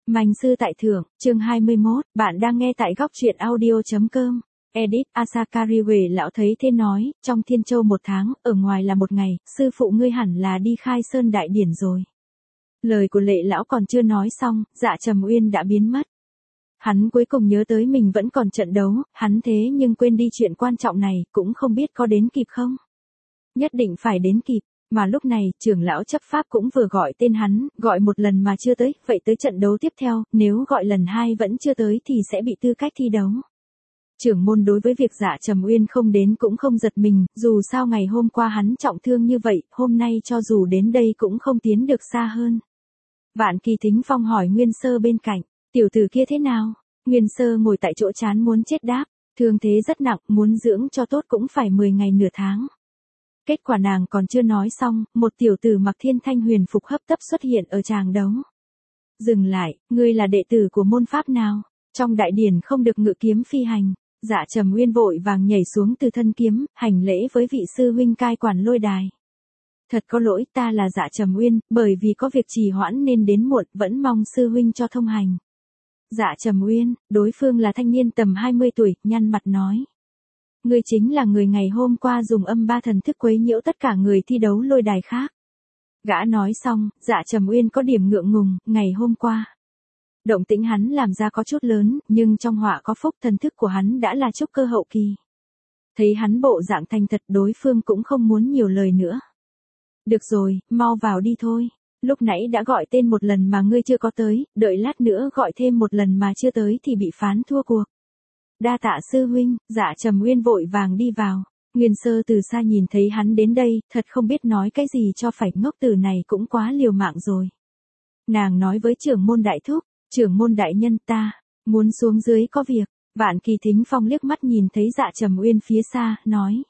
Manh sư tại thượng, chương 21, bạn đang nghe tại góc truyện audio.com. Edit, Asakariwe lão thấy thế nói, trong Thiên Châu 1 tháng, ở ngoài là 1 ngày, sư phụ ngươi hẳn là đi khai sơn đại điển rồi. Lời của Lệ lão còn chưa nói xong, Dạ Trầm Uyên đã biến mất. Hắn cuối cùng nhớ tới mình vẫn còn trận đấu, hắn thế nhưng quên đi chuyện quan trọng này, cũng không biết có đến kịp không. Nhất định phải đến kịp. Mà lúc này, trưởng lão chấp pháp cũng vừa gọi tên hắn, gọi 1 lần mà chưa tới, vậy tới trận đấu tiếp theo, nếu gọi lần 2 vẫn chưa tới thì sẽ bị tư cách thi đấu. Trưởng môn đối với việc Dạ Trầm Uyên không đến cũng không giật mình, dù sao ngày hôm qua hắn trọng thương như vậy, hôm nay cho dù đến đây cũng không tiến được xa hơn. Vạn Kỳ Thính Phong hỏi Nguyên Sơ bên cạnh, tiểu tử kia thế nào? Nguyên Sơ ngồi tại chỗ chán muốn chết đáp, thương thế rất nặng, muốn dưỡng cho tốt cũng phải 10 ngày nửa tháng. Kết quả nàng còn chưa nói xong, một tiểu tử mặc thiên thanh huyền phục hấp tấp xuất hiện ở tràng đấu. Dừng lại, ngươi là đệ tử của môn pháp nào? Trong đại điển không được ngự kiếm phi hành. Dạ Trầm Uyên vội vàng nhảy xuống từ thân kiếm, hành lễ với vị sư huynh cai quản lôi đài. Thật có lỗi, ta là Dạ Trầm Uyên, bởi vì có việc trì hoãn nên đến muộn, vẫn mong sư huynh cho thông hành. Dạ Trầm Uyên, đối phương là thanh niên tầm 20 tuổi, nhăn mặt nói. Ngươi chính là người ngày hôm qua dùng âm 3 thần thức quấy nhiễu tất cả người thi đấu lôi đài khác. Gã nói xong, Dạ Trầm Uyên có điểm ngượng ngùng, ngày hôm qua. Động tĩnh hắn làm ra có chút lớn, nhưng trong họa có phúc, thần thức của hắn đã là trúc cơ hậu kỳ. Thấy hắn bộ dạng thành thật, đối phương cũng không muốn nhiều lời nữa. Được rồi, mau vào đi thôi. Lúc nãy đã gọi tên 1 lần mà ngươi chưa có tới, đợi lát nữa gọi thêm 1 lần mà chưa tới thì bị phán thua cuộc. Đa tạ sư huynh. Dạ Trầm Uyên vội vàng đi vào. Nguyên Sơ từ xa nhìn thấy hắn đến đây, thật không biết nói cái gì cho phải, ngốc tử này cũng quá liều mạng rồi. Nàng nói với trưởng môn đại thúc, trưởng môn đại nhân ta, muốn xuống dưới có việc. Vạn Kỳ Thính Phong liếc mắt nhìn thấy Dạ Trầm Uyên phía xa, nói.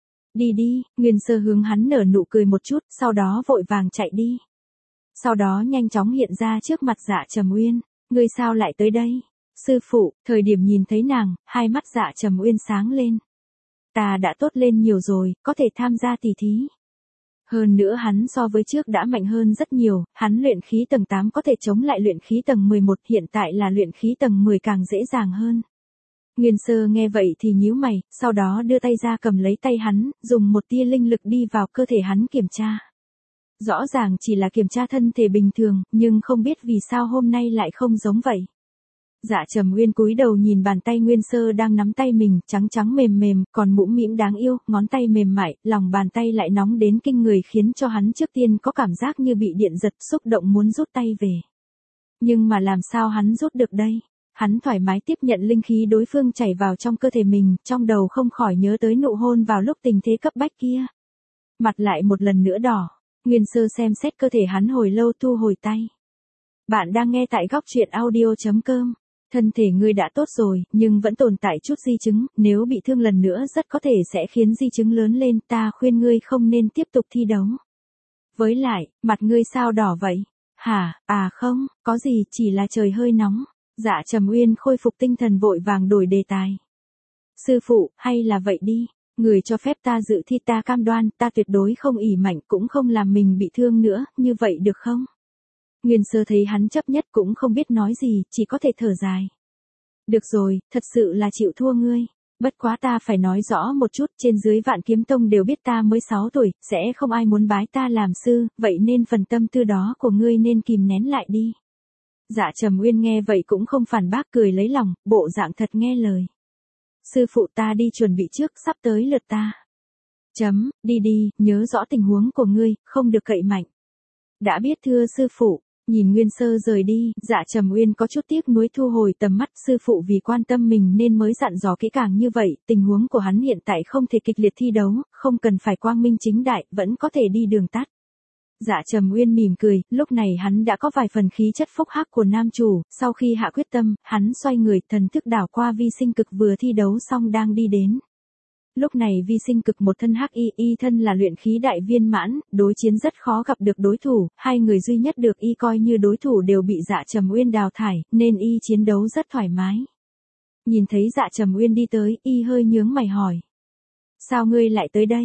Đi đi, Nguyên Sơ hướng hắn nở nụ cười một chút, sau đó vội vàng chạy đi. Sau đó nhanh chóng hiện ra trước mặt Dạ Trầm Uyên, ngươi sao lại tới đây? Sư phụ, thời điểm nhìn thấy nàng, hai mắt Dạ Trầm Uyên sáng lên. Ta đã tốt lên nhiều rồi, có thể tham gia tỷ thí. Hơn nữa hắn so với trước đã mạnh hơn rất nhiều, hắn luyện khí tầng 8 có thể chống lại luyện khí tầng 11, hiện tại là luyện khí tầng 10 càng dễ dàng hơn. Nguyên Sơ nghe vậy thì nhíu mày, sau đó đưa tay ra cầm lấy tay hắn, dùng một tia linh lực đi vào cơ thể hắn kiểm tra. Rõ ràng chỉ là kiểm tra thân thể bình thường, nhưng không biết vì sao hôm nay lại không giống vậy. Dạ Trầm Uyên cúi đầu nhìn bàn tay Nguyên Sơ đang nắm tay mình, trắng trắng mềm mềm, còn mũm mĩm đáng yêu, ngón tay mềm mại, lòng bàn tay lại nóng đến kinh người khiến cho hắn trước tiên có cảm giác như bị điện giật, xúc động muốn rút tay về. Nhưng mà làm sao hắn rút được đây? Hắn thoải mái tiếp nhận linh khí đối phương chảy vào trong cơ thể mình, trong đầu không khỏi nhớ tới nụ hôn vào lúc tình thế cấp bách kia. Mặt lại một lần nữa đỏ. Nguyên Sơ xem xét cơ thể hắn hồi lâu thu hồi tay. Bạn đang nghe tại góc truyện audio.com. Thân thể ngươi đã tốt rồi, nhưng vẫn tồn tại chút di chứng, nếu bị thương lần nữa rất có thể sẽ khiến di chứng lớn lên, ta khuyên ngươi không nên tiếp tục thi đấu. Với lại, mặt ngươi sao đỏ vậy? Hả, không, có gì, chỉ là trời hơi nóng. Dạ Trầm Uyên khôi phục tinh thần vội vàng đổi đề tài. Sư phụ, hay là vậy đi, người cho phép ta dự thi, ta cam đoan, ta tuyệt đối không ỷ mạnh cũng không làm mình bị thương nữa, như vậy được không? Nguyên Sơ thấy hắn chấp nhất cũng không biết nói gì, chỉ có thể thở dài. Được rồi, thật sự là chịu thua ngươi. Bất quá ta phải nói rõ một chút, trên dưới Vạn Kiếm Tông đều biết ta mới 6 tuổi, sẽ không ai muốn bái ta làm sư, vậy nên phần tâm tư đó của ngươi nên kìm nén lại đi. Dạ Trầm Uyên nghe vậy cũng không phản bác, cười lấy lòng, bộ dạng thật nghe lời. Sư phụ, ta đi chuẩn bị trước, sắp tới lượt ta. Đi đi, nhớ rõ tình huống của ngươi, không được cậy mạnh. Đã biết thưa sư phụ. Nhìn Nguyên Sơ rời đi, Dạ Trầm Uyên có chút tiếc nuối thu hồi tầm mắt, sư phụ vì quan tâm mình nên mới dặn dò kỹ càng như vậy, tình huống của hắn hiện tại không thể kịch liệt thi đấu, không cần phải quang minh chính đại, vẫn có thể đi đường tắt. Dạ Trầm Uyên mỉm cười, lúc này hắn đã có vài phần khí chất phúc hắc của nam chủ, sau khi hạ quyết tâm, hắn xoay người, thần thức đảo qua Vi Sinh Cực vừa thi đấu xong đang đi đến. Lúc này Vi Sinh Cực một thân hắc y thân là luyện khí đại viên mãn, đối chiến rất khó gặp được đối thủ, hai người duy nhất được y coi như đối thủ đều bị Dạ Trầm Uyên đào thải, nên y chiến đấu rất thoải mái. Nhìn thấy Dạ Trầm Uyên đi tới, y hơi nhướng mày hỏi. Sao ngươi lại tới đây?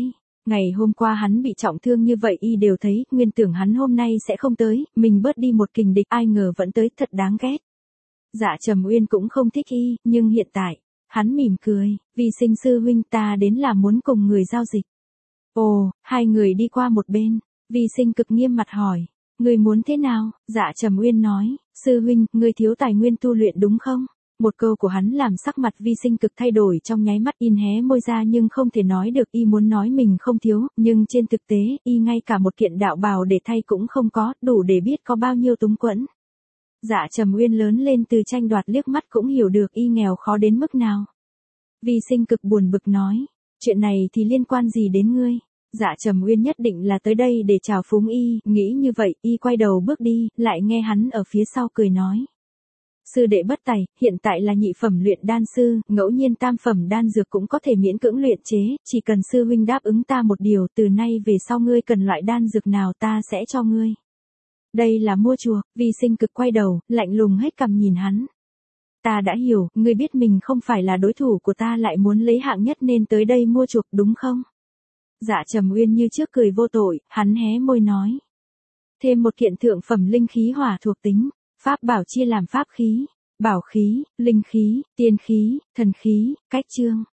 Ngày hôm qua hắn bị trọng thương như vậy y đều thấy, nguyên tưởng hắn hôm nay sẽ không tới, mình bớt đi một kình địch, ai ngờ vẫn tới, thật đáng ghét. Dạ Trầm Uyên cũng không thích y, nhưng hiện tại, hắn mỉm cười, Vi Sinh sư huynh ta đến là muốn cùng người giao dịch. Ồ, hai người đi qua một bên, Vi Sinh cực nghiêm mặt hỏi, người muốn thế nào? Dạ Trầm Uyên nói, sư huynh, người thiếu tài nguyên tu luyện đúng không? Một câu của hắn làm sắc mặt Vi Sinh cực thay đổi trong nháy mắt, in hé môi ra nhưng không thể nói được, y muốn nói mình không thiếu, nhưng trên thực tế, y ngay cả một kiện đạo bào để thay cũng không có, đủ để biết có bao nhiêu túng quẫn. Dạ Trầm Uyên lớn lên từ tranh đoạt liếc mắt cũng hiểu được y nghèo khó đến mức nào. Vi Sinh cực buồn bực nói, chuyện này thì liên quan gì đến ngươi? Dạ Trầm Uyên nhất định là tới đây để chào phúng y, nghĩ như vậy, y quay đầu bước đi, lại nghe hắn ở phía sau cười nói. Sư đệ bất tài, hiện tại là nhị phẩm luyện đan sư, ngẫu nhiên tam phẩm đan dược cũng có thể miễn cưỡng luyện chế, chỉ cần sư huynh đáp ứng ta một điều, từ nay về sau ngươi cần loại đan dược nào ta sẽ cho ngươi. Đây là mua chuộc, Vi Sinh cực quay đầu, lạnh lùng hết cằm nhìn hắn. Ta đã hiểu, ngươi biết mình không phải là đối thủ của ta lại muốn lấy hạng nhất nên tới đây mua chuộc đúng không? Dạ Trầm Uyên như trước cười vô tội, hắn hé môi nói. Thêm một kiện thượng phẩm linh khí hỏa thuộc tính, pháp bảo chia làm pháp khí, bảo khí, linh khí, tiên khí, thần khí, cách chương.